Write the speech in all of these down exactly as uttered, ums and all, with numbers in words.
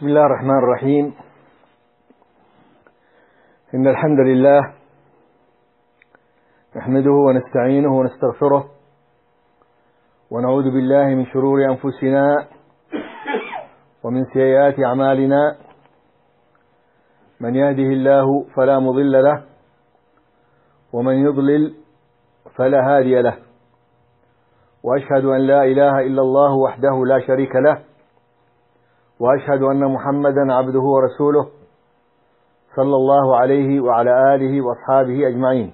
بسم الله الرحمن الرحيم. إن الحمد لله نحمده ونستعينه ونستغفره ونعوذ بالله من شرور أنفسنا ومن سيئات أعمالنا. من يهده الله فلا مضل له ومن يضلل فلا هادي له، وأشهد أن لا إله إلا الله وحده لا شريك له، وأشهد أن محمدا عبده ورسوله صلى الله عليه وعلى آله وأصحابه أجمعين.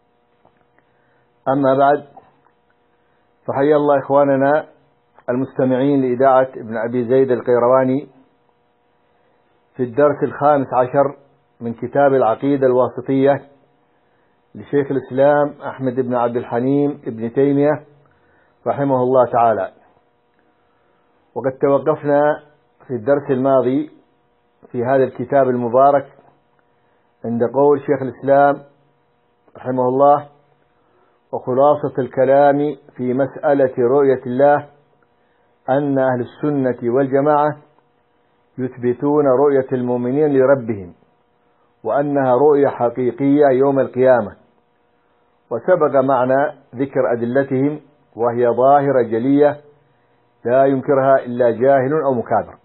أما بعد، فحيا الله إخواننا المستمعين لإذاعة ابن أبي زيد القيرواني في الدرس الخامس عشر من كتاب العقيدة الواسطية لشيخ الإسلام أحمد بن عبد الحليم ابن تيمية رحمه الله تعالى. وقد توقفنا في الدرس الماضي في هذا الكتاب المبارك عند قول شيخ الإسلام رحمه الله: وخلاصة الكلام في مسألة رؤية الله أن أهل السنة والجماعة يثبتون رؤية المؤمنين لربهم، وأنها رؤية حقيقية يوم القيامة. وسبق معنا ذكر أدلتهم، وهي ظاهرة جلية لا ينكرها إلا جاهل أو مكابر.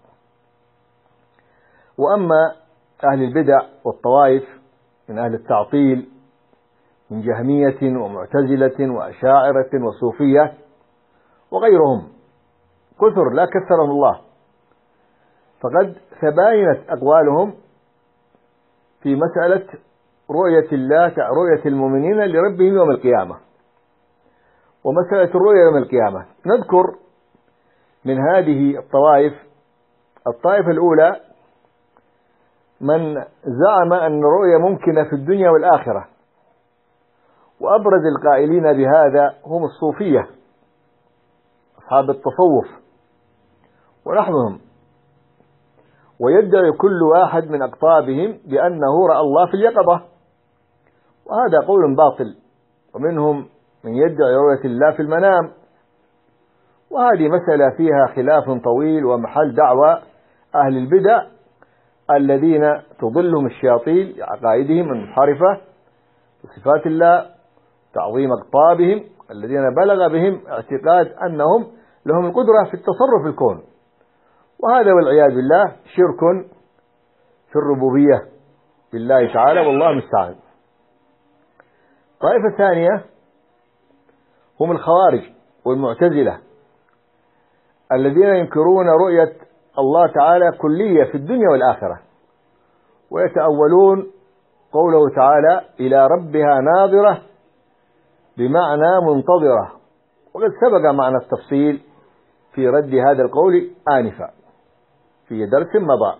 وأما أهل البدع والطوائف من أهل التعطيل من جهمية ومعتزلة وأشاعرة وصوفية وغيرهم كثر لا كثرهم الله، فقد تباينت أقوالهم في مسألة رؤية الله رؤية المؤمنين لربهم يوم القيامة ومسألة الرؤية يوم القيامة. نذكر من هذه الطوائف الطائفة الأولى من زعم أن الرؤية ممكنة في الدنيا والآخرة، وأبرز القائلين بهذا هم الصوفية أصحاب التصوف ونحوهم. ويدعي كل واحد من أقطابهم بأنه رأى الله في اليقظة، وهذا قول باطل. ومنهم من يدعي رؤية الله في المنام، وهذه مسألة فيها خلاف طويل ومحل دعوى أهل البدع الذين تضلهم الشياطين بعقائدهم المنحرفة بصفات الله، تعظيم أقطابهم الذين بلغ بهم اعتقاد أنهم لهم القدرة في التصرف في الكون، وهذا والعياذ بالله شرك في الربوبية بالله تعالى، والله المستعان. الطائفة الثانية هم الخوارج والمعتزلة الذين ينكرون رؤية الله تعالى كلية في الدنيا والآخرة، ويتأولون قوله تعالى: إلى ربها ناظرة بمعنى منتظرة. وقد سبق معنا التفصيل في رد هذا القول آنفا في درس مضى.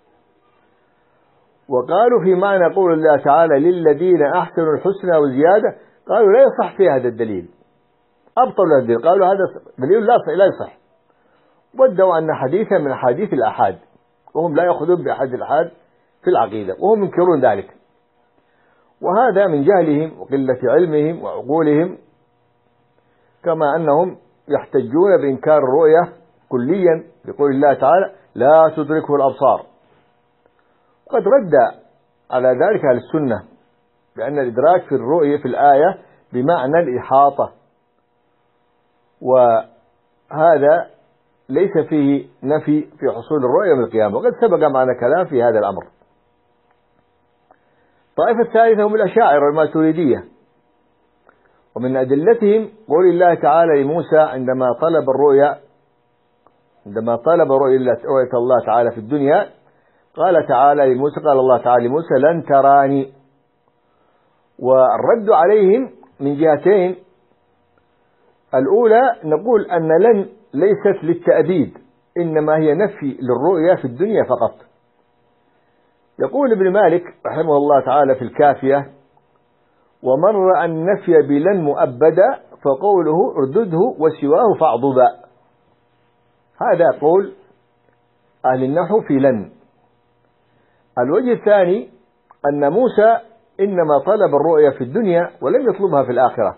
وقالوا في معنى قول الله تعالى: للذين أحسنوا الحسنى وزيادة، قالوا لا يصح في هذا الدليل، أبطلوا الدليل، قالوا هذا دليل لا يصح، ودوا أن حديثا من حديث الأحاد، وهم لا يأخذون بأحد الأحاد في العقيدة، وهم ينكرون ذلك. وهذا من جهلهم وقلة علمهم وعقولهم، كما أنهم يحتجون بإنكار الرؤية كليا بقول الله تعالى: لا تدركه الأبصار. وقد رد على ذلك أهل السنة بأن الإدراك في الرؤية في الآية بمعنى الإحاطة، وهذا ليس فيه نفي في حصول الرؤية يوم القيامة، وقد سبق معنا كلام في هذا الأمر. الطائفة الثالثة هم الأشاعرة والماتريدية، ومن أدلتهم قول الله تعالى لموسى عندما طلب الرؤيا عندما طلب رؤية الله تعالى في الدنيا، قال تعالى لموسى قال الله تعالى لموسى: لن تراني. والرد عليهم من جهتين: الأولى نقول أن لن ليست للتأبيد، إنما هي نفي للرؤيا في الدنيا فقط. يقول ابن مالك رحمه الله تعالى في الكافية: ومن رأى النفي بلن مؤبدا فقوله اردده وسواه فاعضبا. هذا قول أهل النحو في لن. الوجه الثاني أن موسى إنما طلب الرؤيا في الدنيا ولم يطلبها في الآخرة،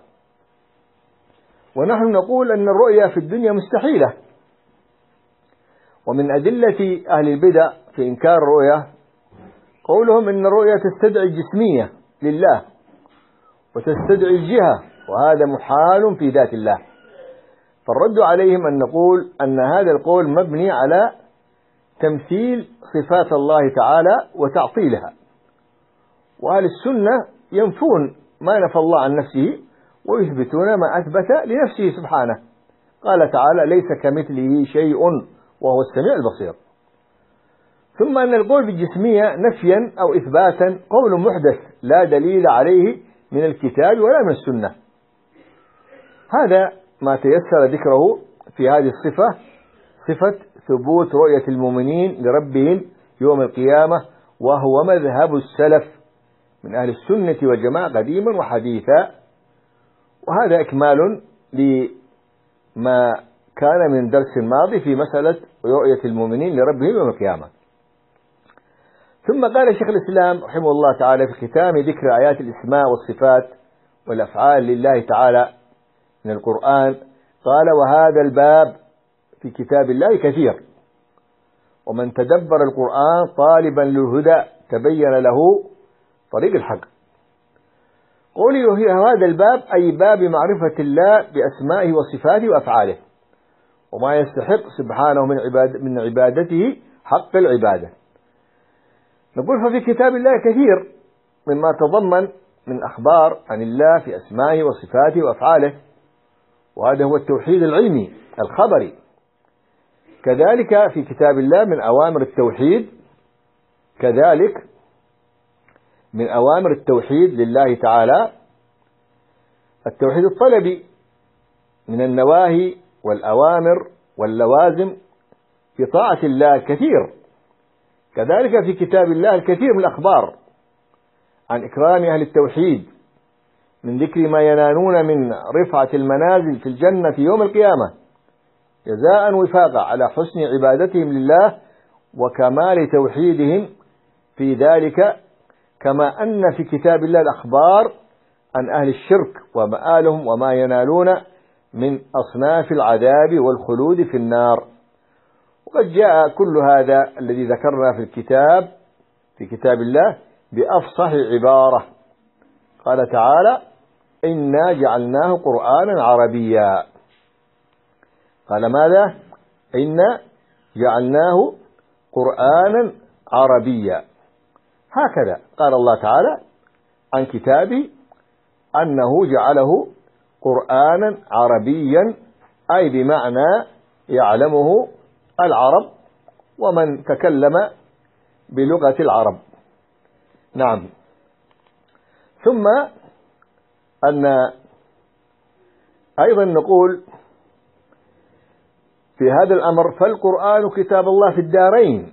ونحن نقول أن الرؤيا في الدنيا مستحيلة. ومن أدلة أهل البدع في إنكار الرؤية قولهم إن الرؤية تستدعي الجسمية لله وتستدعي الجهة، وهذا محال في ذات الله. فالرد عليهم أن نقول أن هذا القول مبني على تمثيل صفات الله تعالى وتعطيلها، وأهل السنة ينفون ما نفى الله عن نفسه ويثبتون ما أثبت لنفسه سبحانه. قال تعالى: ليس كمثله شيء وهو السميع البصير. ثم أن القول بالجسمية نفيا أو إثباتا قول محدث لا دليل عليه من الكتاب ولا من السنة. هذا ما تيسر ذكره في هذه الصفة، صفة ثبوت رؤية المؤمنين لربهم يوم القيامة، وهو مذهب السلف من أهل السنة والجماعة قديما وحديثا. وهذا إكمال لما كان من درس الماضي في مسألة رؤية المؤمنين لربهم يوم القيامة. ثم قال شيخ الإسلام رحمه الله تعالى في ختام ذكر آيات الإسماء والصفات والأفعال لله تعالى من القرآن، قال: وهذا الباب في كتاب الله كثير، ومن تدبر القرآن طالبا للهدى تبين له طريق الحق. قولي هذا الباب أي باب معرفة الله بأسمائه وصفاته وأفعاله وما يستحق سبحانه من عباد من عبادته حق العبادة. نقول ففي كتاب الله كثير مما تضمن من أخبار عن الله في أسمائه وصفاته وأفعاله، وهذا هو التوحيد العلمي الخبري. كذلك في كتاب الله من أوامر التوحيد، كذلك من أوامر التوحيد لله تعالى التوحيد الطلبي من النواهي والأوامر واللوازم في طاعة الله كثير. كذلك في كتاب الله الكثير من الأخبار عن إكرام أهل التوحيد من ذكر ما ينالون من رفعة المنازل في الجنة في يوم القيامة جزاء وفاقا على حسن عبادتهم لله وكمال توحيدهم في ذلك، كما أن في كتاب الله الأخبار عن أهل الشرك ومآلهم وما ينالون من أصناف العذاب والخلود في النار. وقد جاء كل هذا الذي ذكرنا في الكتاب في كتاب الله بأفصح عبارة. قال تعالى: إنا جعلناه قرآنا عربيا. قال ماذا؟ إنا جعلناه قرآنا عربيا. هكذا قال الله تعالى عن كتابه أنه جعله قرآنا عربيا، أي بمعنى يعلمه العرب ومن تكلم بلغة العرب. نعم. ثم أن أيضا نقول في هذا الأمر: فالقرآن كتاب الله في الدارين،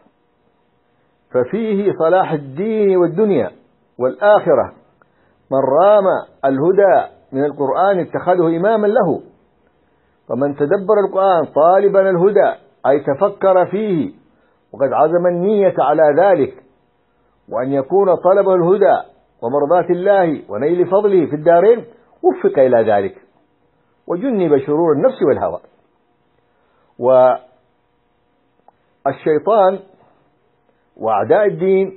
ففيه صلاح الدين والدنيا والآخرة. من رام الهدى من القرآن اتخذه إماما له، ومن تدبر القرآن طالبا الهدى أي تفكر فيه وقد عزم النية على ذلك، وأن يكون طلبه الهدى ومرضاة الله ونيل فضله في الدارين، وفق إلى ذلك وجنب شرور النفس والهوى. والشيطان وأعداء الدين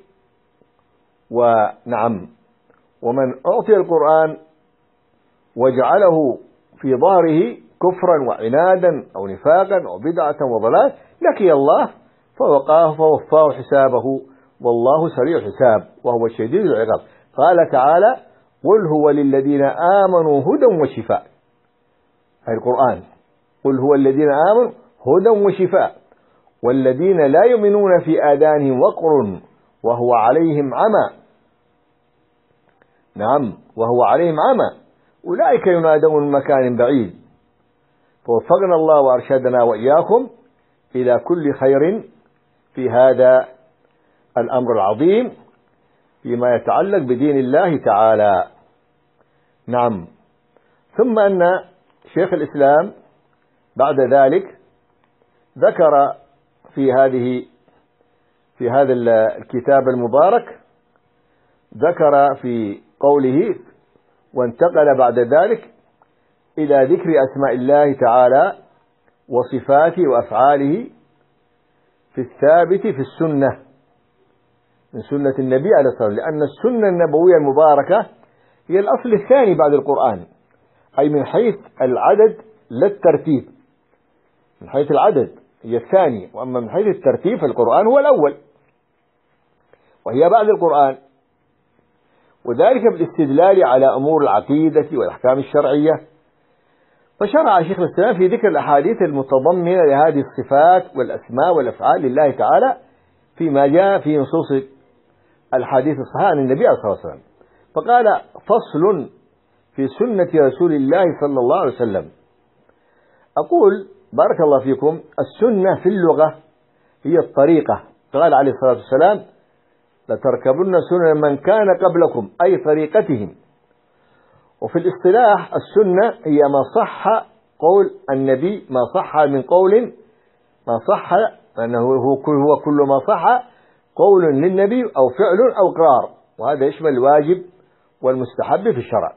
ونعم ومن أعطي القرآن وجعله في ظهره كفرا وعنادا أو نفاقا أو بدعة وضلال لقي الله فوقاه فوفاه حسابه والله سريع الحساب وهو شديد العقاب. قال تعالى: قل هو للذين آمنوا هدى وشفاء. أي القرآن: قل هو الذين آمنوا هدى وشفاء، والذين لا يؤمنون في آذانهم وقر وهو عليهم عمى. نعم، وهو عليهم عمى، أولئك ينادون من مكان بعيد. فوفقنا الله وأرشدنا وإياكم إلى كل خير في هذا الأمر العظيم فيما يتعلق بدين الله تعالى. نعم. ثم أن شيخ الإسلام بعد ذلك ذكر في هذه في هذا الكتاب المبارك، ذكر في قوله: وانتقل بعد ذلك إلى ذكر أسماء الله تعالى وصفاته وأفعاله في الثابت في السنة من سنة النبي عليه الصلاة والسلام، لأن السنة النبوية المباركة هي الأصل الثاني بعد القرآن، أي من حيث العدد لا الترتيب. من حيث العدد هي الثاني، وأما من حيث الترتيب فالقرآن هو الأول وهي بعد القرآن، وذلك بالاستدلال على أمور العقيدة والأحكام الشرعية. فشرع شيخ الإسلام في ذكر الأحاديث المتضمنة لهذه الصفات والأسماء والأفعال لله تعالى فيما جاء في نصوص الحديث الصحيح عن النبي عليه الصلاة والسلام. فقال: فصل في سنة رسول الله صلى الله عليه وسلم. أقول بارك الله فيكم: السنة في اللغة هي الطريقة. قال عليه الصلاة والسلام: لتركبن سنن من كان قبلكم، أي طريقتهم. وفي الاصطلاح السنة هي ما صح قول النبي، ما صح من قول، ما صح أنه هو كل ما صح قول للنبي أو فعل أو إقرار، وهذا يشمل الواجب والمستحب في الشرع.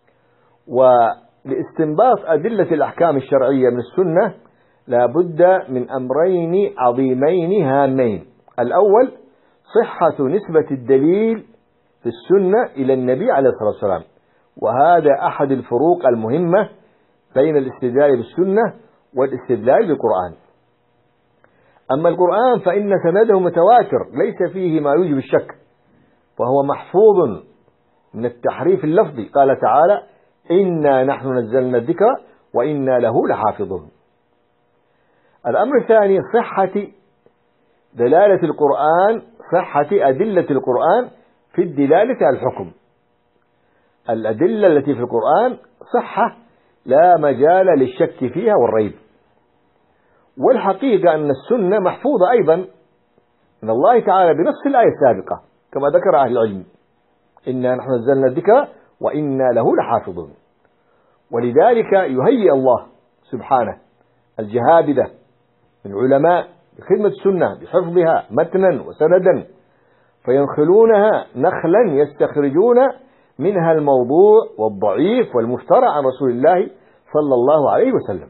ولاستنباط أدلة الأحكام الشرعية من السنة لا بد من أمرين عظيمين هامين: الأول صحة نسبة الدليل في السنة إلى النبي عليه الصلاة والسلام، وهذا أحد الفروق المهمة بين الاستدلال بالسنة والاستدلال بالقرآن. أما القرآن فإن سنده متواتر ليس فيه ما يوجب الشك، وهو محفوظ من التحريف اللفظي. قال تعالى: إنا نحن نزلنا الذكر وإنا له لحافظون. الأمر الثاني صحة دلالة القرآن، صحة أدلة القرآن في الدلالة على الحكم. الأدلة التي في القرآن صحة لا مجال للشك فيها والريب. والحقيقة أن السنة محفوظة أيضا من الله تعالى بنفس الآية السابقة كما ذكر أهل العلم: إنا نحن نزلنا الذكر وإنا له لحافظون. ولذلك يهيئ الله سبحانه الجهابذة من علماء بخدمة السنة بحفظها متنا وسندا، فينخلونها نخلا يستخرجون منها الموضوع والضعيف والمفترى عن رسول الله صلى الله عليه وسلم.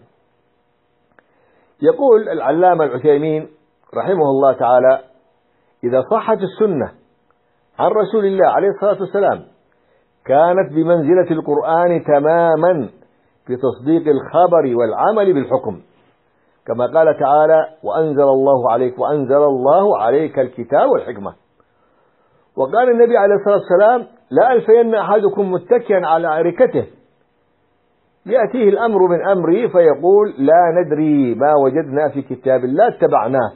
يقول العلامة العثيمين رحمه الله تعالى: إذا صحت السنة عن رسول الله عليه الصلاة والسلام كانت بمنزلة القرآن تماما في تصديق الخبر والعمل بالحكم، كما قال تعالى: وأنزل الله عليك وأنزل الله عليك الكتاب والحكمة. وقال النبي عليه الصلاة والسلام: لا ألفين أحدكم متكئا على أريكته يأتيه الأمر من أمري فيقول: لا ندري ما وجدنا في كتاب الله اتبعناه،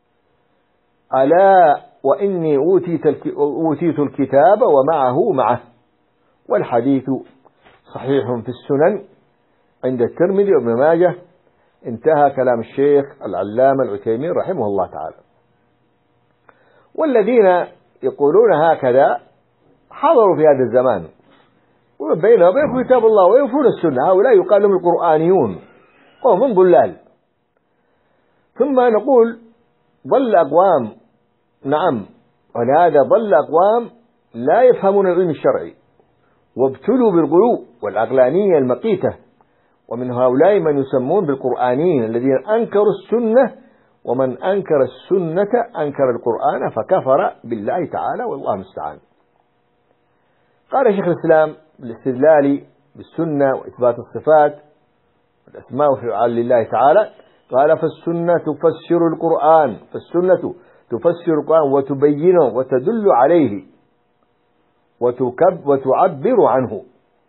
ألا وإني أوتيت الكتاب ومعه معه. والحديث صحيح في السنن عند الترمذي وابن ماجه. انتهى كلام الشيخ العلامة العثيمين رحمه الله تعالى. والذين يقولون هكذا حضروا في هذا الزمان، وبينهم وبين كتاب الله وينفون السنة، هؤلاء يقال لهم القرآنيون وهم ضلال. ثم نقول: ضل أقوام، نعم، ولهذا ضل أقوام لا يفهمون العلم الشرعي وابتلوا بالغلو والعقلانية المقيتة، ومن هؤلاء من يسمون بالقرآنيين الذين أنكروا السنة، ومن أنكر السنة أنكر القرآن فكفر بالله تعالى، والله المستعان. قال شيخ الإسلام بالاستدلال بالسنة وإثبات الصفات والأسماء والأفعال لله تعالى، قال: فالسنة تفسر القرآن، فالسنة تفسر القرآن وتبينه وتدل عليه وتكب وتعبر عنه.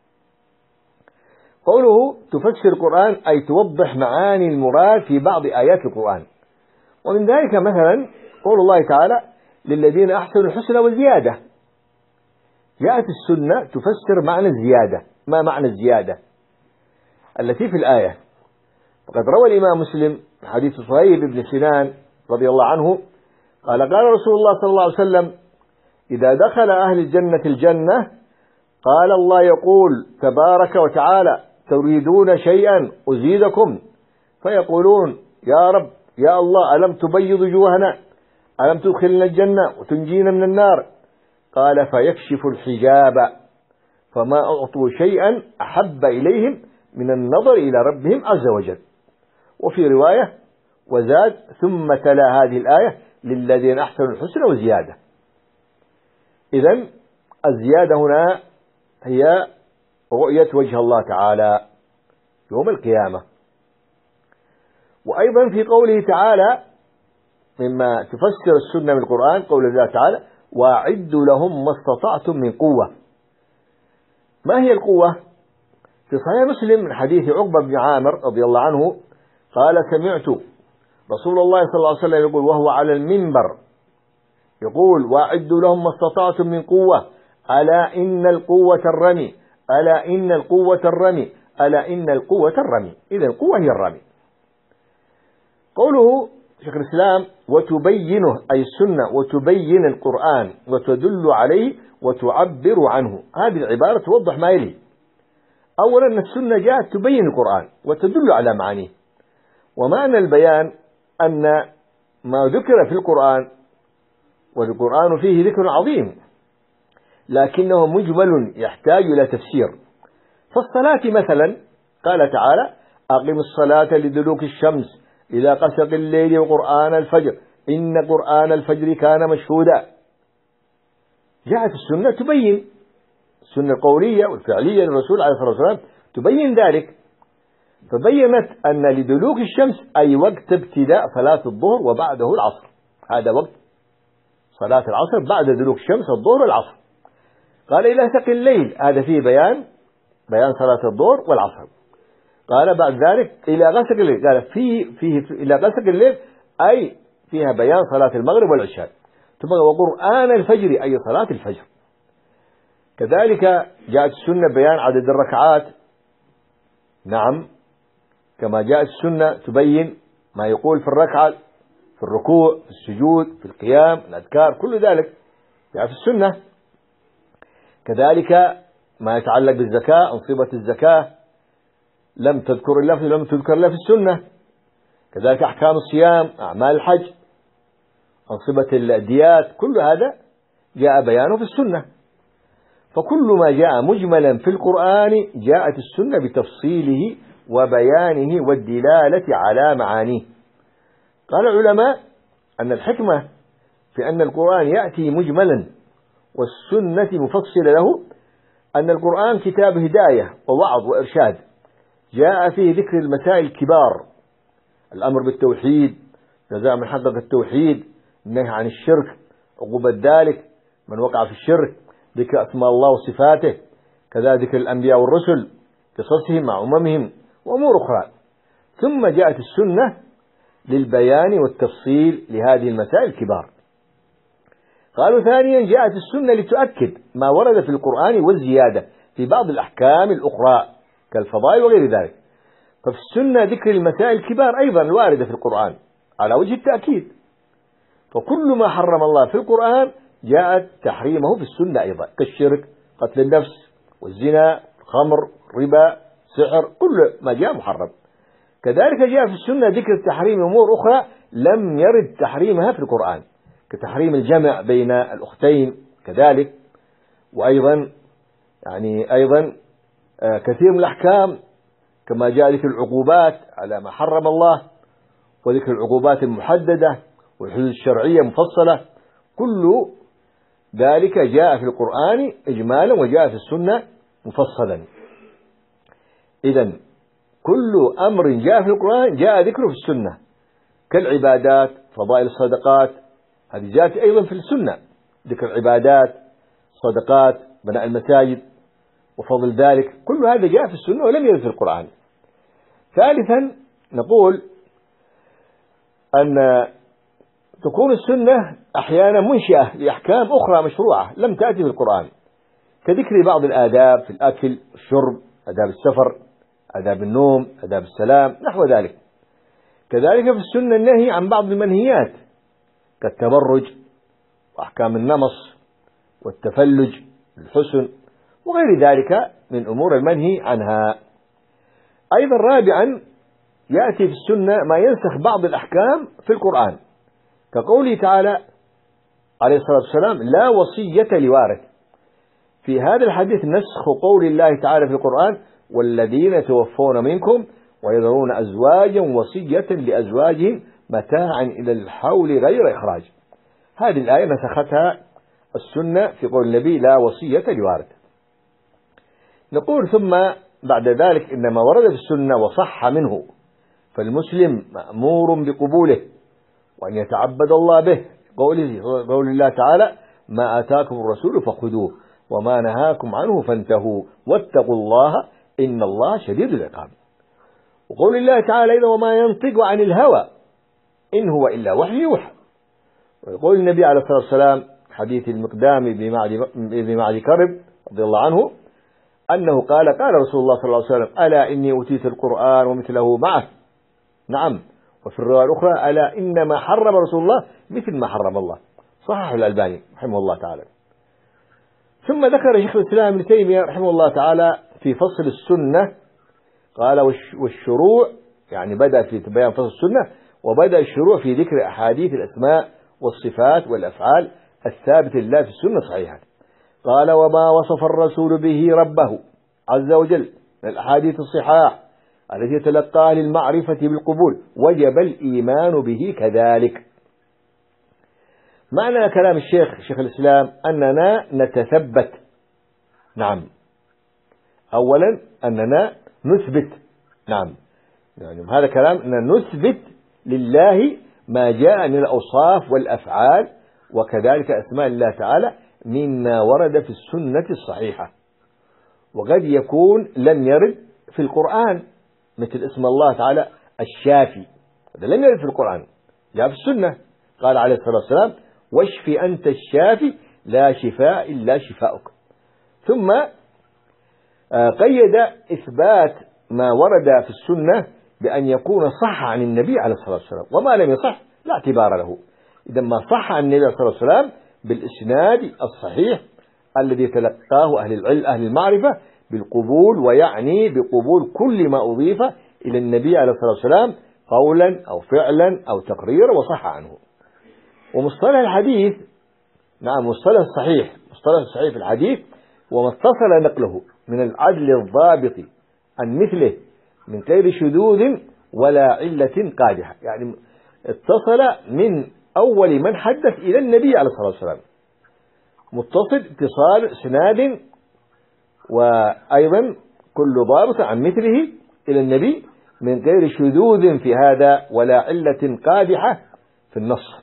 قوله تفسر القرآن أي توضح معاني المراد في بعض آيات القرآن، ومن ذلك مثلا قول الله تعالى: للذين أحسنوا الحسنى وزيادة. جاءت السنة تفسر معنى الزيادة. ما معنى الزيادة التي في الآية؟ وقد روى الإمام مسلم حديث صهيب بن سنان رضي الله عنه قال: قال رسول الله صلى الله عليه وسلم: إذا دخل أهل الجنة الجنة قال الله يقول تبارك وتعالى: تريدون شيئا أزيدكم؟ فيقولون: يا رب يا الله، ألم تبيض وجوهنا، ألم تدخلنا الجنة وتنجينا من النار؟ قال: فيكشف الحجاب فما أعطوا شيئا أحب إليهم من النظر إلى ربهم عز وجل. وفي رواية: وزاد ثم تلا هذه الآية للذين أحسنوا الحسنى وزيادة. إذن الزيادة هنا هي رؤية وجه الله تعالى يوم القيامة. وأيضا في قوله تعالى مما تفسر السنة من القرآن قول الله تعالى وأعدوا لهم ما استطعتم من قوة. ما هي القوة؟ في صحيح مسلم من حديث عقبة بن عامر رضي الله عنه قال سمعت رسول الله صلى الله عليه وسلم يقول وهو على المنبر يقول وأعدوا لهم ما استطعتم من قوة ألا إن القوة الرمي ألا إن القوة الرمي ألا إن القوة الرمي. إذا القوة هي الرمي. قوله شيخ الإسلام وتبينه أي السنة وتبين القرآن وتدل عليه وتعبر عنه. هذه العبارة توضح ما يلي. أولا أن السنة جاءت تبين القرآن وتدل على معانيه. ومعنى البيان أن ما ذكر في القرآن والقرآن فيه ذكر عظيم لكنه مجمل يحتاج إلى تفسير. فالصلاة مثلا قال تعالى أقم الصلاة لدلوك الشمس إلى غسق الليل وقرآن الفجر إن قرآن الفجر كان مشهودا. جاءت السنة تبين السنة القولية والفعلية للرسول عليه الصلاة والسلام تبين ذلك. فبينت أن لدلوك الشمس أي وقت ابتداء صلاة الظهر وبعده العصر. هذا وقت صلاة العصر بعد دلوك الشمس الظهر والعصر. قال إلى غسق الليل هذا فيه بيان بيان صلاة الظهر والعصر. قال بعد ذلك إلى غسق الليل قال فيه فيه إلى غسق الليل أي فيها بيان صلاة المغرب والعشاء. ثم وقرآن الفجر أي صلاة الفجر. كذلك جاءت السنة بيان عدد الركعات. نعم كما جاءت السنة تبين ما يقول في الركعة في الركوع في السجود في القيام الأذكار كل ذلك جاء في السنة. كذلك ما يتعلق بالزكاة أنصبة الزكاة لم تذكر إلا في لم تذكر إلا في السنة. كذلك أحكام الصيام أعمال الحج أنصبة الديات كل هذا جاء بيانه في السنة. فكل ما جاء مجملا في القرآن جاءت السنة بتفصيله وبيانه والدلالة على معانيه. قال العلماء أن الحكمة في أن القرآن يأتي مجملا والسنة مفصلة له أن القرآن كتاب هداية ووعظ وإرشاد جاء فيه ذكر المسائل الكبار الأمر بالتوحيد جزاء من حقق التوحيد النهي عن الشرك عقوبة ذلك من وقع في الشرك ذكر أسماء الله وصفاته كذلك الأنبياء والرسل قصصهم مع أممهم وأمور أخرى. ثم جاءت السنة للبيان والتفصيل لهذه المسائل الكبار. قالوا ثانيا جاءت السنة لتؤكد ما ورد في القرآن والزيادة في بعض الأحكام الأخرى كالفضائل وغير ذلك. ففي السنة ذكر المسائل الكبار أيضا الواردة في القرآن على وجه التأكيد. فكل ما حرم الله في القرآن جاءت تحريمه في السنة أيضا كالشرك قتل النفس والزنا الخمر الربا سحر كل ما جاء محرم. كذلك جاء في السنة ذكر تحريم أمور أخرى لم يرد تحريمها في القرآن كتحريم الجمع بين الأختين كذلك. وأيضا يعني أيضا كثير من الأحكام كما جاء ذكر العقوبات على ما حرم الله وذكر العقوبات المحددة والحدود الشرعية مفصلة كل ذلك جاء في القرآن إجمالا وجاء في السنة مفصلا. إذن كل أمر جاء في القرآن جاء ذكره في السنة كالعبادات فضائل الصدقات هذه جاءت أيضا في السنة ذكر العبادات صدقات بناء المساجد وفضل ذلك كل هذا جاء في السنة ولم يرد في القرآن. ثالثا نقول أن تكون السنة أحيانا منشئة لأحكام أخرى مشروعة لم تأتي في القرآن كذكر بعض الآداب في الأكل والشرب آداب السفر آداب النوم آداب السلام نحو ذلك. كذلك في السنة النهي عن بعض المنهيات كالتبرج وأحكام النمص والتفلج الحسن وغير ذلك من أمور المنهي عنها. أيضا رابعا يأتي في السنة ما ينسخ بعض الأحكام في القرآن كقوله تعالى عليه الصلاة والسلام لا وصية لوارث. في هذا الحديث نسخ قول الله تعالى في القرآن والذين توفون منكم ويذرون أزواجا وصية لأزواجهم متاعا إلى الحول غير إخراج. هذه الآية نسختها السنة في قول النبي لا وصية لوارث. نقول ثم بعد ذلك إن ما ورد في السنة وصح منه فالمسلم مأمور بقبوله وأن يتعبد الله به، قوله قول الله تعالى ما آتاكم الرسول فخذوه وما نهاكم عنه فانتهوا واتقوا الله إن الله شديد العقاب. وقول الله تعالى إذا وما ينطق عن الهوى إن هو إلا وحي يوحى. ويقول النبي عليه الصلاة والسلام حديث المقدام بن معد كرب رضي الله عنه أنه قال قال رسول الله صلى الله عليه وسلم ألا إني أوتيت القرآن ومثله معه. نعم. وفي الرواية الأخرى ألا إنما حرم رسول الله مثل ما حرم الله. صححه الألباني رحمه الله تعالى. ثم ذكر شيخ الإسلام ابن تيمية رحمه الله تعالى في فصل السنة قال والشروع يعني بدأ في بيان فصل السنة وبدأ الشروع في ذكر أحاديث الأسماء والصفات والأفعال الثابتة لله في السنة صحيحة. قال وما وصف الرسول به ربه عز وجل من الأحاديث الصحاح التي تلقاها للمعرفة بالقبول وجب الإيمان به كذلك. معنى كلام الشيخ شيخ الإسلام أننا نتثبت. نعم. أولا أننا نثبت. نعم. يعني هذا كلام أننا نثبت لله ما جاء من الأوصاف والأفعال وكذلك أسماء الله تعالى مما ورد في السنة الصحيحة. وقد يكون لم يرد في القرآن مثل اسم الله تعالى الشافي، هذا لم يرد في القرآن جاء في السنة. قال عليه الصلاة والسلام واشف أنت الشافي لا شفاء إلا شفاؤك. ثم قيد إثبات ما ورد في السنة بأن يكون صح عن النبي عليه الصلاة والسلام وما لم يصح لا اعتبار له. إذا ما صح عن النبي عليه الصلاة والسلام بالإسناد الصحيح الذي تلقاه أهل العلم أهل المعرفة بالقبول، ويعني بقبول كل ما أضيف إلى النبي عليه الصلاة والسلام قولا أو فعلا أو تقريرا وصح عنه. ومصطلح الحديث نعم مصطلح الصحيح مصطلح الصحيح في الحديث وما اتصل نقله من العدل الضابط عن مثله من غير شذوذ ولا علة قادحة، يعني اتصل من أول من حدث إلى النبي عليه الصلاة والسلام متصل اتصال اسناد وأيضا كل ضابط عن مثله إلى النبي من غير شذوذ في هذا ولا علة قادحة في النص.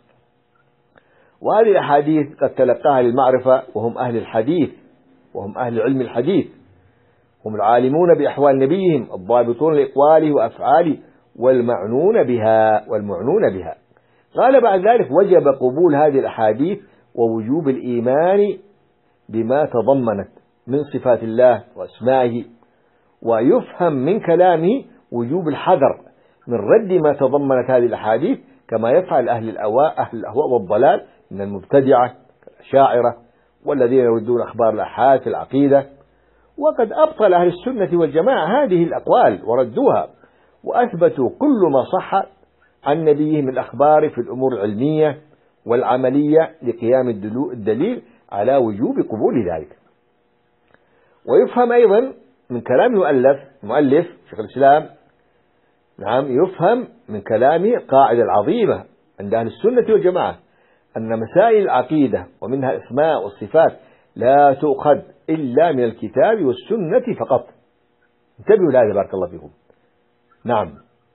وهذه الأحاديث قد تلقاها للمعرفة وهم أهل الحديث وهم أهل علم الحديث، هم العالمون بأحوال نبيهم الضابطون لأقواله وأفعاله والمعنون بها والمعنون بها. قال بعد ذلك وجب قبول هذه الأحاديث ووجوب الإيمان بما تضمنت من صفات الله وأسمائه، ويفهم من كلامه وجوب الحذر من رد ما تضمنت هذه الأحاديث كما يفعل أهل الأهواء أهل الأهواء والضلال من المبتدعة الأشاعرة والذين يردون أخبار الآحاد في العقيدة. وقد أبطل أهل السنة والجماعة هذه الأقوال وردوها وأثبتوا كل ما صح عن نبيه من الأخبار في الأمور العلمية والعملية لقيام الدليل على وجوب قبول ذلك. ويفهم أيضا من كلام المؤلف مؤلف شيخ الإسلام نعم يفهم من كلامه قاعدة العظيمة عند أهل السنة والجماعة أن مسائل العقيدة ومنها الأسماء والصفات لا تؤخذ إلا من الكتاب والسنة فقط. انتبهوا لهذا بارك الله فيكم. نعم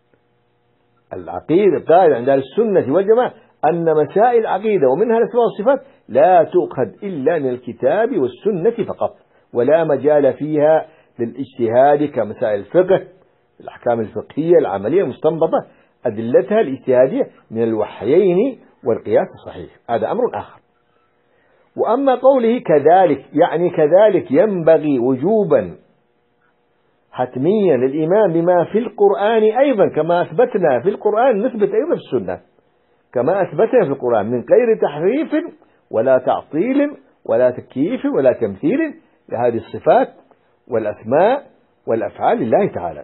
العقيدة قاعدة عند أهل السنة والجماعة أن مسائل العقيدة ومنها الأسماء والصفات لا تؤخذ إلا من الكتاب والسنة فقط، ولا مجال فيها للاجتهاد كمسائل الفقه الأحكام الفقهية العملية المستنبطة أدلتها الاجتهادية من الوحيين والقياس الصحيح، هذا أمر آخر. وأما قوله كذلك يعني كذلك ينبغي وجوبا حتميا للإيمان بما في القرآن أيضا كما أثبتنا في القرآن نثبت أيضا في السنة كما أثبتنا في القرآن من غير تحريف ولا تعطيل ولا تكييف ولا تمثيل لهذه الصفات والأسماء والأفعال لله تعالى.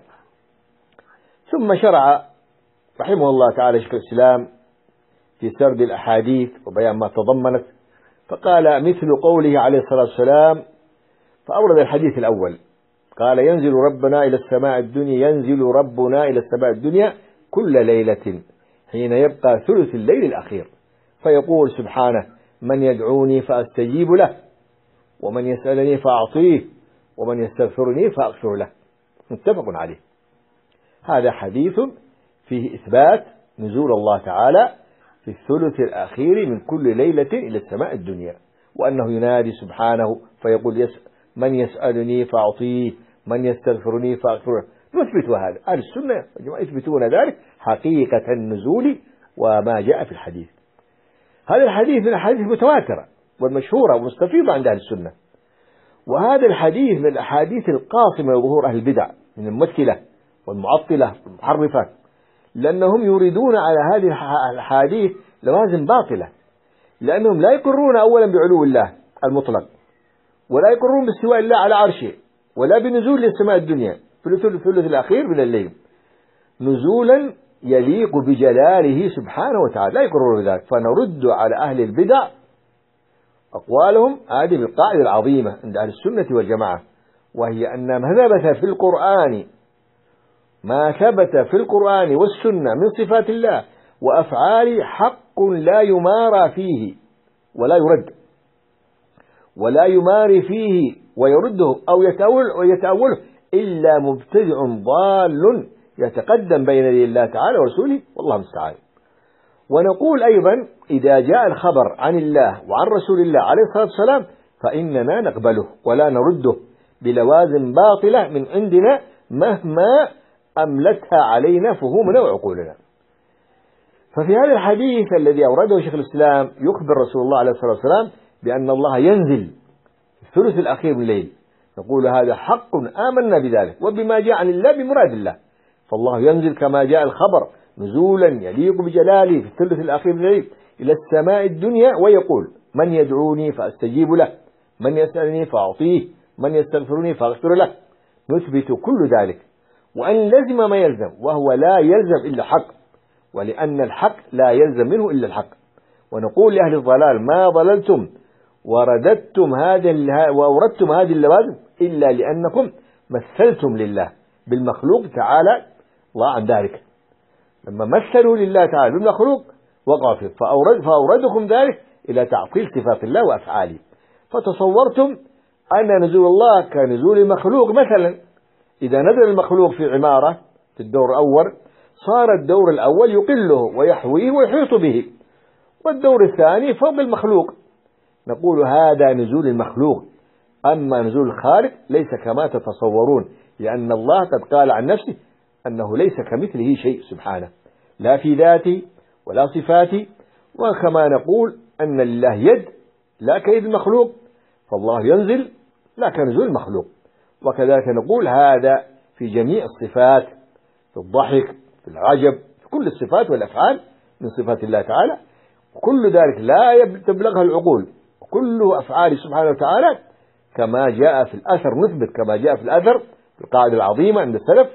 ثم شرع رحمه الله تعالى شيخ الإسلام في سرد الأحاديث وبيان ما تضمنت، فقال مثل قوله عليه الصلاة والسلام، فأورد الحديث الأول قال ينزل ربنا إلى السماء الدنيا ينزل ربنا إلى السماء الدنيا كل ليلة حين يبقى ثلث الليل الأخير، فيقول سبحانه: من يدعوني فأستجيب له، ومن يسألني فأعطيه، ومن يستغفرني فأغفر له. متفق عليه. هذا حديث فيه إثبات نزول الله تعالى في الثلث الأخير من كل ليلة إلى السماء الدنيا، وأنه ينادي سبحانه فيقول: يس من يسألني فأعطيه، من يستغفرني فأغفره. نثبت هذا، أهل السنة يثبتون ذلك حقيقة النزول وما جاء في الحديث. هذا الحديث من الأحاديث المتواترة والمشهورة والمستفيضة عند أهل السنة، وهذا الحديث من الأحاديث القاصمة لظهور أهل البدع من الممثلة والمعطلة والمحرفة، لأنهم يريدون على هذه الأحاديث لوازم باطلة، لأنهم لا يقرون أولا بعلو الله المطلق، ولا يقرون باستواء الله على عرشه، ولا بنزول للسماء الدنيا في الثلث الأخير من الليل نزولا يليق بجلاله سبحانه وتعالى، لا يقرون بذلك. فنرد على أهل البدع أقوالهم هذه بالقاعدة العظيمة عند أهل السنة والجماعة، وهي أن ما ثبت في القرآن ما ثبت في القرآن والسنة من صفات الله وأفعاله حق لا يمارى فيه ولا يرد، ولا يماري فيه ويرده أو يتأول ويتأوله إلا مبتدع ضال يتقدم بين يدي الله تعالى ورسوله، والله المستعان. ونقول أيضا: إذا جاء الخبر عن الله وعن رسول الله عليه الصلاة والسلام فإننا نقبله ولا نرده بلوازم باطلة من عندنا مهما أملتها علينا فهومنا وعقولنا. ففي هذا الحديث الذي أورده شيخ الإسلام يخبر رسول الله عليه الصلاة والسلام بأن الله ينزل في الثلث الأخير من الليل. نقول هذا حق آمنا بذلك وبما جاء عن الله بمراد الله، فالله ينزل كما جاء الخبر نزولا يليق بجلاله في الثلث الأخير من الليل إلى السماء الدنيا، ويقول: من يدعوني فأستجيب له، من يسألني فأعطيه، من يستغفرني فأغفر له. نثبت كل ذلك، وأن لزم ما يلزم، وهو لا يلزم إلا حق، ولأن الحق لا يلزم منه إلا الحق. ونقول لأهل الضلال: ما ضللتم ورددتم هذه وأوردتم هذه اللوازم إلا لأنكم مثلتم لله بالمخلوق تعالى الله عن ذلك. لما مثلوا لله تعالى بالمخلوق وقعوا فيه، فأورد فأوردكم ذلك إلى تعطيل صفات الله وأفعاله، فتصورتم أن نزول الله كنزول المخلوق. مثلا إذا نزل المخلوق في عمارة في الدور الأول صار الدور الأول يقله ويحويه ويحيط به، والدور الثاني فوق المخلوق. نقول هذا نزول المخلوق، أما نزول الخالق ليس كما تتصورون، لأن الله قد قال عن نفسه أنه ليس كمثله شيء سبحانه، لا في ذاته ولا صفاته. وكما نقول أن لله يد لا كيد المخلوق، فالله ينزل لا كنزول المخلوق. وكذلك نقول هذا في جميع الصفات، في الضحك، في العجب، في كل الصفات والأفعال من صفات الله تعالى، كل ذلك لا تبلغها العقول، كله أفعال سبحانه وتعالى كما جاء في الأثر. نثبت كما جاء في الأثر القاعدة العظيمة عند السلف،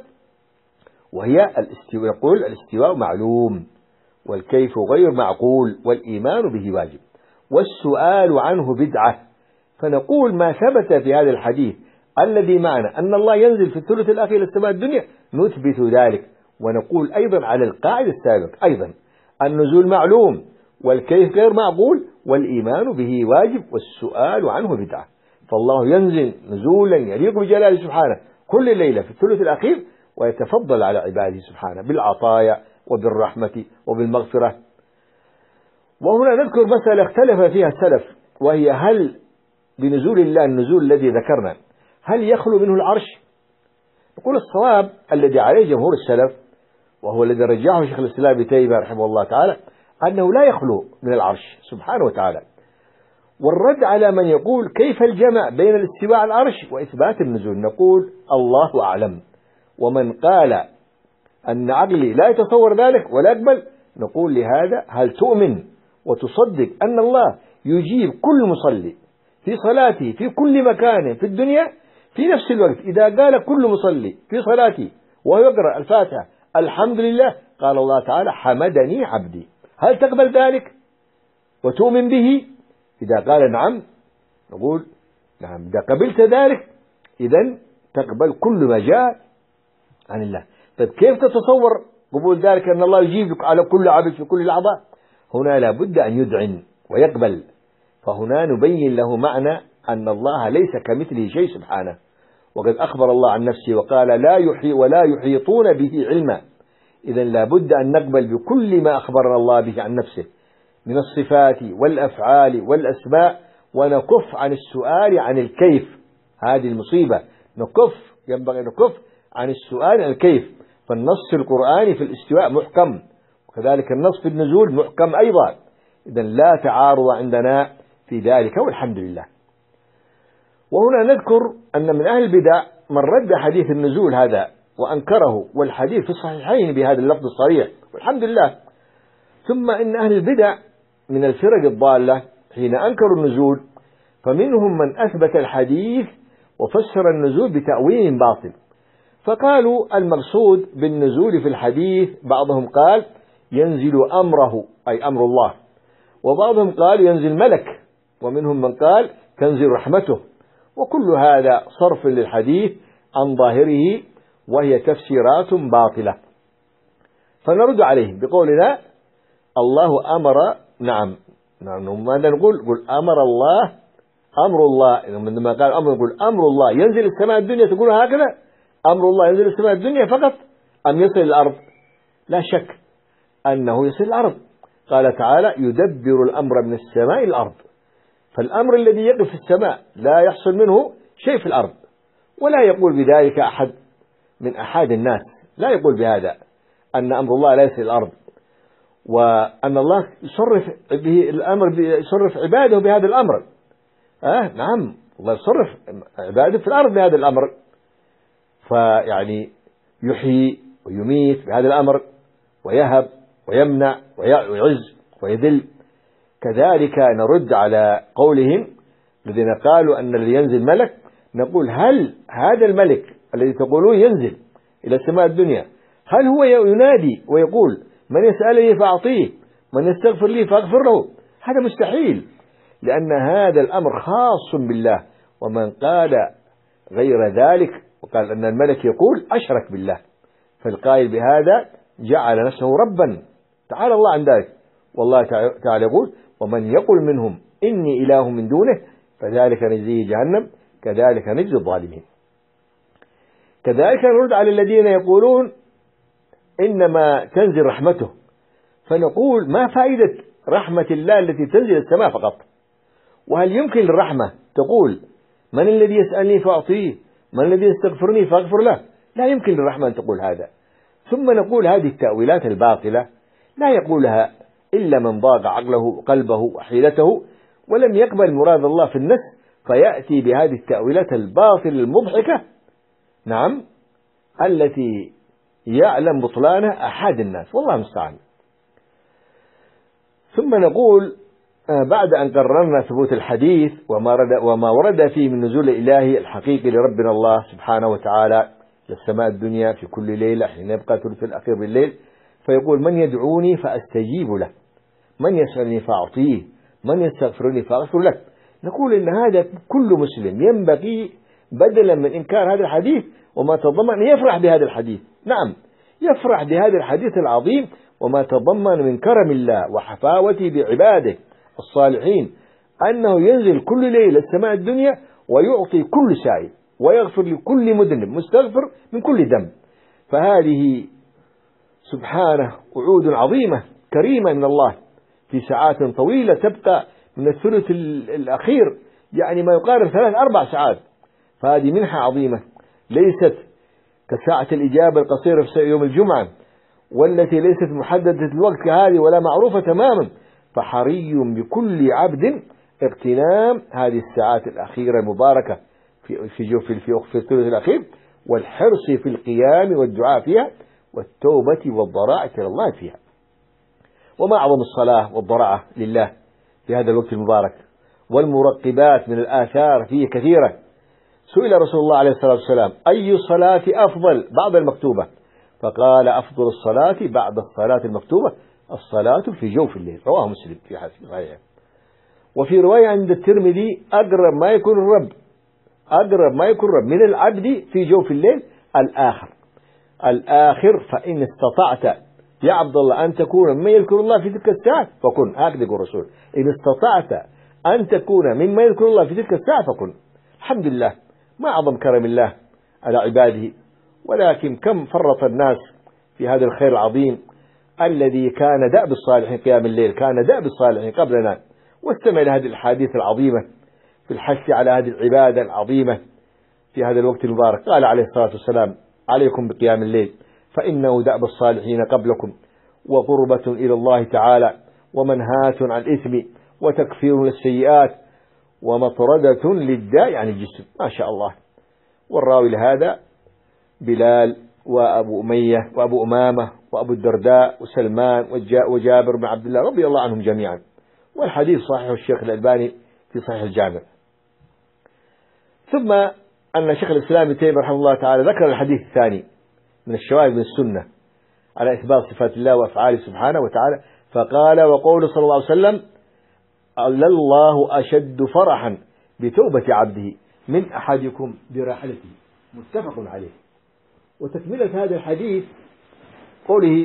وهي الاستواء. يقول: الاستواء معلوم، والكيف غير معقول، والإيمان به واجب، والسؤال عنه بدعة. فنقول ما ثبت في هذا الحديث الذي معنا أن الله ينزل في الثلث الأخير إلى السماء الدنيا نثبت ذلك. ونقول أيضا على القاعدة السابقة أيضا: النزول معلوم، والكيف غير معقول، والإيمان به واجب، والسؤال عنه بدعة. فالله ينزل نزولا يليق بجلاله سبحانه كل ليلة في الثلث الأخير، ويتفضل على عباده سبحانه بالعطايا وبالرحمة وبالمغفرة. وهنا نذكر مسألة اختلف فيها السلف، وهي: هل بنزول الله النزول الذي ذكرنا هل يخلو منه العرش؟ نقول الصواب الذي عليه جمهور السلف، وهو الذي رجحه شيخ الإسلام ابن تيمية رحمه الله تعالى، أنه لا يخلو من العرش سبحانه وتعالى. والرد على من يقول كيف الجمع بين الاستواء على العرش وإثبات النزول، نقول الله أعلم. ومن قال أن عقلي لا يتصور ذلك ولا يقبل، نقول لهذا: هل تؤمن وتصدق أن الله يجيب كل مصلي في صلاته في كل مكان في الدنيا في نفس الوقت؟ إذا قال كل مصلي في صلاته وهو يقرأ الفاتحة الحمد لله، قال الله تعالى: حمدني عبدي. هل تقبل ذلك وتؤمن به؟ إذا قال نعم، نقول نعم. إذا قبلت ذلك إذن تقبل كل ما جاء عن الله. طيب كيف تتصور قبول ذلك أن الله يجيبك على كل عبد في كل لحظة، هنا لا بد أن يذعن ويقبل. فهنا نبين له معنى أن الله ليس كمثله شيء سبحانه، وقد أخبر الله عن نفسه وقال لا يحيي ولا يحيطون به علما. إذن لا بد أن نقبل بكل ما أخبرنا الله به عن نفسه من الصفات والأفعال والأسماء، ونكف عن السؤال عن الكيف. هذه المصيبة، نكف، ينبغي نكف عن السؤال عن الكيف. فالنص القرآني في الاستواء محكم، وكذلك النص في النزول محكم أيضا. إذن لا تعارض عندنا في ذلك، والحمد لله. وهنا نذكر أن من أهل البدع من رد حديث النزول هذا وأنكره، والحديث في الصحيحين بهذا اللفظ الصريح، والحمد لله. ثم إن أهل البدع من الفرق الضالة حين أنكروا النزول فمنهم من أثبت الحديث وفسر النزول بتأويل باطل، فقالوا المقصود بالنزول في الحديث بعضهم قال ينزل أمره أي أمر الله، وبعضهم قال ينزل ملك، ومنهم من قال تنزل رحمته. وكل هذا صرف للحديث عن ظاهره، وهي تفسيرات باطلة. فنرد عليهم بقولنا الله أمر، نعم نعم ماذا نقول؟ قل أمر الله، أمر الله. عندما قال أمر نقول أمر الله ينزل السماء الدنيا، تقول هكذا أمر الله ينزل السماء الدنيا فقط أم يصل الأرض؟ لا شك أنه يصل الأرض. قال تعالى يدبر الأمر من السماء إلى الأرض، فالأمر الذي يقف في السماء لا يحصل منه شيء في الأرض. ولا يقول بذلك أحد من أحد الناس، لا يقول بهذا أن أمر الله لا يصل الأرض، وأن الله يصرف به الأمر، يصرف عباده بهذا الأمر. آه نعم، الله يصرف عباده في الأرض بهذا الأمر، فيعني يحيي ويميت بهذا الأمر، ويهب ويمنع ويعز ويذل. كذلك نرد على قولهم الذين قالوا أن الذي ينزل ملك، نقول هل هذا الملك الذي تقولون ينزل إلى السماء الدنيا هل هو ينادي ويقول من يسألني فأعطيه، من يستغفر لي فأغفر له؟ هذا مستحيل، لأن هذا الأمر خاص بالله. ومن قال غير ذلك وقال أن الملك يقول أشرك بالله، فالقائل بهذا جعل نفسه ربا، تعالى الله عن ذلك. والله تعالى يقول ومن يقل منهم إني إله من دونه فذلك نجزيه جهنم كذلك نجزي الظالمين. كذلك نرد على الذين يقولون إنما تنزل رحمته، فنقول ما فائدة رحمة الله التي تنزل السماء فقط؟ وهل يمكن للرحمة تقول من الذي يسألني فأعطيه، من الذي يستغفرني فأغفر له؟ لا يمكن للرحمة أن تقول هذا. ثم نقول هذه التأويلات الباطلة لا يقولها إلا من ضاق عقله قلبه وحيلته ولم يقبل مراد الله في النص، فيأتي بهذه التأويلات الباطلة المضحكة، نعم، التي يعلم بطلانها أحد الناس، والله المستعان. ثم نقول بعد أن قررنا ثبوت الحديث وما ورد فيه من نزول الإلهي الحقيقي لربنا الله سبحانه وتعالى للسماء الدنيا في كل ليلة حين يبقى ثلث الأخير بالليل، فيقول من يدعوني فأستجيب له، من يسألني فأعطيه، من يستغفرني فأغفر له. نقول إن هذا كل مسلم ينبغي بدلا من إنكار هذا الحديث وما تضمن أن يفرح بهذا الحديث. نعم، يفرح بهذا الحديث العظيم وما تضمن من كرم الله وحفاوته بعباده الصالحين، أنه ينزل كل ليلة السماء الدنيا ويعطي كل سائل ويغفر لكل مذنب مستغفر من كل ذنب. فهذه سبحانه وعود عظيمة كريمة من الله في ساعات طويلة تبقى من الثلث الأخير، يعني ما يقارب ثلاث أربع ساعات. فهذه منحة عظيمة ليست كساعة الإجابة القصيرة في يوم الجمعة، والتي ليست محددة الوقت كهذه ولا معروفة تماما. فحري بكل عبد اغتنام هذه الساعات الأخيرة المباركة في في في في الثلث الأخير، والحرص في القيام والدعاء فيها، والتوبة والضراعة إلى الله فيها. وما أعظم الصلاة والضراعة لله في هذا الوقت المبارك، والمرقبات من الآثار فيه كثيرة. سئل رسول الله عليه الصلاة والسلام أي الصلاة أفضل بعد المكتوبة؟ فقال أفضل الصلاة بعد الصلاة المكتوبة الصلاة في جوف الليل، رواه مسلم في حديث صحيح. وفي رواية عند الترمذي أقرب ما يكون الرب أقرب ما يكون الرب من العبد في جوف الليل الآخر، الآخر فإن استطعت يا عبد الله أن تكون ممن يذكر الله في تلك الساعة فكن، هكذا يقول الرسول، إن استطعت أن تكون ممن يذكر الله في تلك الساعة فكن. الحمد لله، ما أعظم كرم الله على عباده، ولكن كم فرط الناس في هذا الخير العظيم الذي كان دأب الصالحين قيام الليل، كان دأب الصالحين قبلنا. واستمع إلى هذه الحديث العظيمة في الحث على هذه العبادة العظيمة في هذا الوقت المبارك. قال عليه الصلاة والسلام: عليكم بقيام الليل فإنه دأب الصالحين قبلكم، وقربة إلى الله تعالى، ومنهاة عن الإثم، وتكفير للسيئات، ومطردة للداء عن الجسم. ما شاء الله. والراوي لهذا بلال وأبو أمية وأبو أمامة وأبو الدرداء وسلمان وجابر بن عبد الله رضي الله عنهم جميعا. والحديث صحيح الشيخ الألباني في صحيح الجامع. ثم أن شيخ الإسلام ابن تيمية رحمه الله تعالى ذكر الحديث الثاني من الشواهد من السنة على إثبات صفات الله وأفعاله سبحانه وتعالى، فقال: وقول صلى الله عليه وسلم: لله أشد فرحا بتوبة عبده من أحدكم براحلته، متفق عليه. وتكملة هذا الحديث قوله: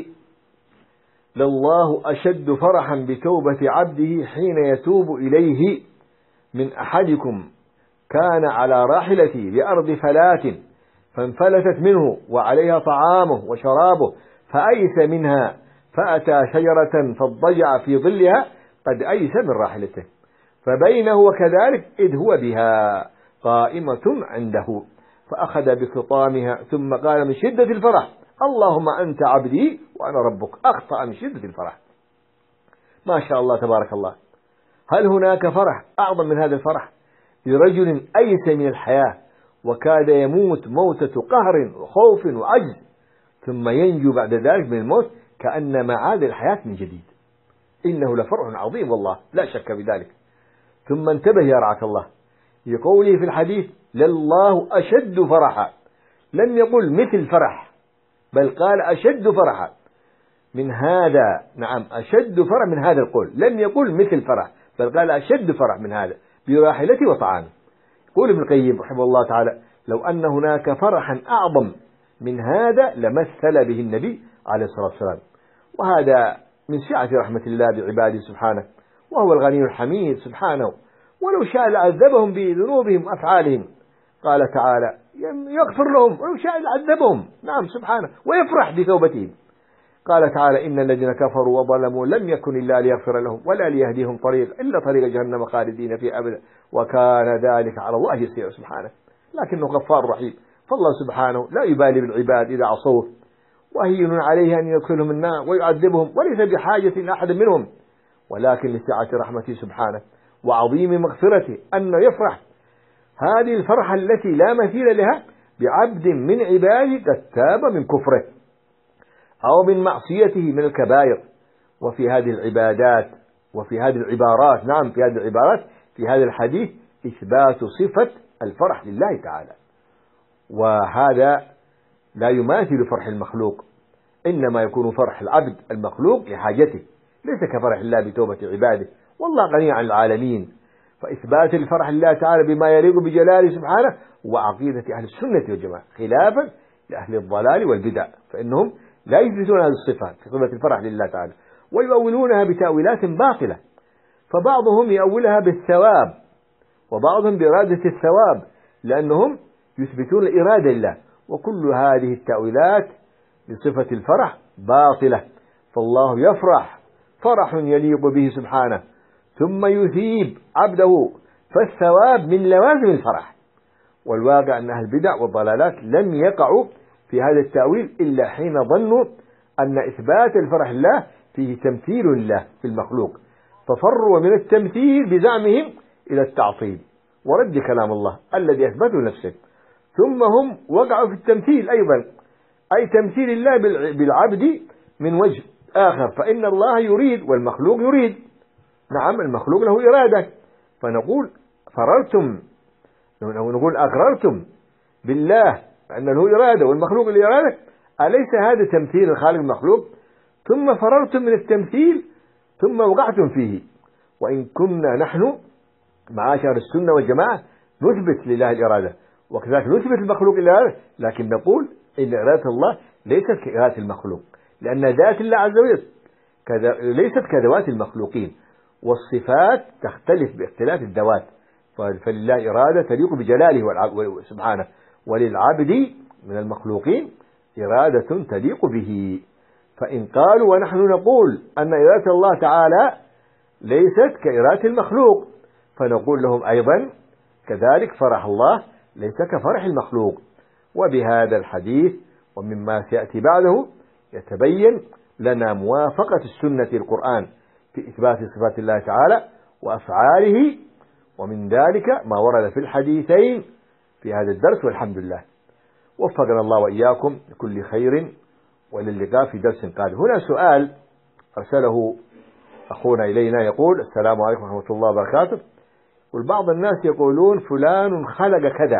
لله أشد فرحا بتوبة عبده حين يتوب إليه من أحدكم كان على راحلته بأرض فلاة فانفلتت منه وعليها طعامه وشرابه فأيس منها فأتى شجرة فاضطجع في ظلها قد أيس من راحلته، فبينه وكذلك إذ هو بها قائمة عنده، فأخذ بخطامها ثم قال من شدة الفرح: اللهم أنت عبدي وأنا ربك. أخطأ من شدة الفرح. ما شاء الله تبارك الله. هل هناك فرح أعظم من هذا الفرح لرجل أيس من الحياة وكاد يموت موتة قهر وخوف وعجز، ثم ينجو بعد ذلك من الموت كأنما عاد الحياة من جديد؟ إنه لفرح عظيم والله، لا شك بذلك. ثم انتبه يا رعاك الله لقوله في الحديث: لله أشد فرحا، لم يقل مثل فرح، بل قال أشد فرحا من هذا. نعم، أشد فرح من هذا القول، لم يقل مثل فرح، بل قال أشد فرح من هذا براحلته وطعامه. يقول ابن القيم رحمه الله تعالى: لو أن هناك فرحا أعظم من هذا لمثل به النبي عليه الصلاة والسلام. وهذا من سعة رحمة الله بعباده سبحانه، وهو الغني الحميد سبحانه، ولو شاء لعذبهم بذنوبهم وأفعالهم. قال تعالى: يغفر لهم، ولو شاء لعذبهم. نعم سبحانه، ويفرح بتوبتهم. قال تعالى: إن الذين كفروا وظلموا لم يكن إلا ليغفر لهم ولا ليهديهم طريق إلا طريق جهنم خالدين فيه أبدا وكان ذلك على الله يسير سبحانه. لكنه غفار رحيم، فالله سبحانه لا يبالي بالعباد إذا عصوه، وهين عليه أن يدخلهم النار ويعذبهم، وليس بحاجة أحد منهم، ولكن لسعة رحمته سبحانه وعظيم مغفرته أنه يفرح هذه الفرحة التي لا مثيل لها بعبد من عباده قد تاب من كفره أو من معصيته من الكبائر. وفي هذه العبادات وفي هذه العبارات نعم في هذه العبارات في هذا الحديث إثبات صفة الفرح لله تعالى، وهذا لا يماثل فرح المخلوق، إنما يكون فرح العبد المخلوق لحاجته، ليس كفرح الله بتوبة عباده، والله غني عن العالمين. فإثبات الفرح لله تعالى بما يليق بجلاله سبحانه وعقيدة أهل السنة والجماعة، خلافا لأهل الضلال والبدع، فإنهم لا يثبتون هذه الصفة في صفة الفرح لله تعالى، ويؤولونها بتأويلات باطلة. فبعضهم يؤولها بالثواب وبعضهم بإرادة الثواب، لأنهم يثبتون الإرادة لله، وكل هذه التأويلات لصفة الفرح باطلة. فالله يفرح فرح يليق به سبحانه ثم يثيب عبده، فالثواب من لوازم الفرح. والواقع أن أهل البدع والضلالات لم يقعوا في هذا التأويل إلا حين ظنوا أن إثبات الفرح لله فيه تمثيل لله في المخلوق، ففروا من التمثيل بزعمهم إلى التعطيل ورد كلام الله الذي أثبته نفسه، ثم هم وقعوا في التمثيل أيضا، أي تمثيل الله بالعبد من وجه آخر، فإن الله يريد والمخلوق يريد. نعم، المخلوق له إرادة، فنقول فررتم، نقول أقررتم بالله أن له إرادة والمخلوق له إرادة، أليس هذا تمثيل الخالق المخلوق؟ ثم فررتم من التمثيل ثم وقعتم فيه. وإن كنا نحن معاشر السنة والجماعة نثبت لله الإرادة، وكذلك نثبت المخلوق الإرادة، لكن نقول إن إرادة الله ليست كذات المخلوق، لأن ذات الله عز وجل ليست كذوات المخلوقين، والصفات تختلف باختلاف الذوات، فلله إرادة تليق بجلاله سبحانه، وللعبد من المخلوقين إرادة تليق به. فإن قالوا ونحن نقول أن إرادة الله تعالى ليست كإرادة المخلوق، فنقول لهم أيضا كذلك فرح الله ليس كفرح المخلوق. وبهذا الحديث ومما سيأتي بعده يتبين لنا موافقة السنة القرآن في إثبات صفات الله تعالى وأفعاله، ومن ذلك ما ورد في الحديثين في هذا الدرس، والحمد لله. وفقنا الله وإياكم لكل خير، وللقاء في درس قادم. هنا سؤال أرسله أخونا إلينا يقول: السلام عليكم ورحمة الله وبركاته. والبعض الناس يقولون فلان خلق كذا،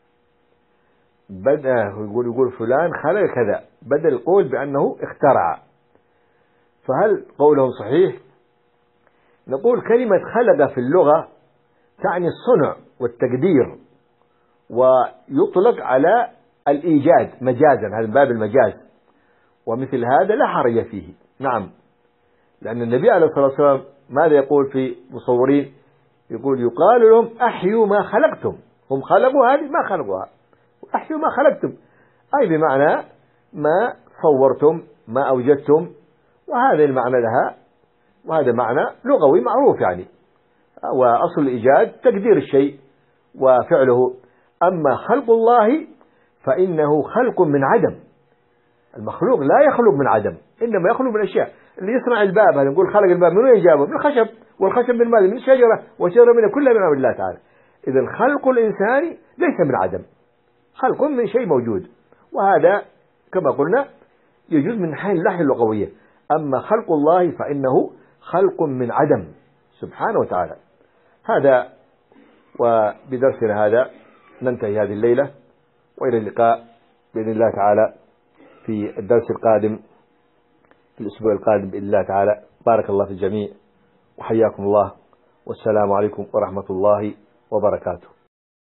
بدأ يقول يقول فلان خلق كذا بدل القول بأنه اخترع، فهل قولهم صحيح؟ نقول كلمة خلق في اللغة تعني الصنع والتقدير، ويطلق على الإيجاد مجازا، هذا باب المجاز، ومثل هذا لا حرج فيه. نعم، لأن النبي عليه الصلاة والسلام ماذا يقول في مصورين؟ يقول يقال لهم أحيوا ما خلقتم، هم خلقوا هذه ما خلقوها، أحيوا ما خلقتم، أي بمعنى ما صورتم ما أوجدتم، وهذا المعنى لها، وهذا معنى لغوي معروف يعني، وأصل الإيجاد تقدير الشيء وفعله. أما خلق الله فإنه خلق من عدم، المخلوق لا يخلق من عدم، إنما يخلق من أشياء. اللي يصنع الباب هذا نقول خلق الباب، من وين جابه؟ من الخشب، والخشب من ماذا؟ من شجرة، وشجرة من كلها من أمر الله تعالى. إذا خلق الإنسان ليس من عدم، خلق من شيء موجود، وهذا كما قلنا يجوز من حيث اللحظة اللغوية. أما خلق الله فإنه خلق من عدم سبحانه وتعالى. هذا، وبدرسنا هذا ننتهي هذه الليلة، وإلى اللقاء بإذن الله تعالى في الدرس القادم في الأسبوع القادم بإذن الله تعالى. بارك الله في الجميع، وحياكم الله، والسلام عليكم ورحمة الله وبركاته.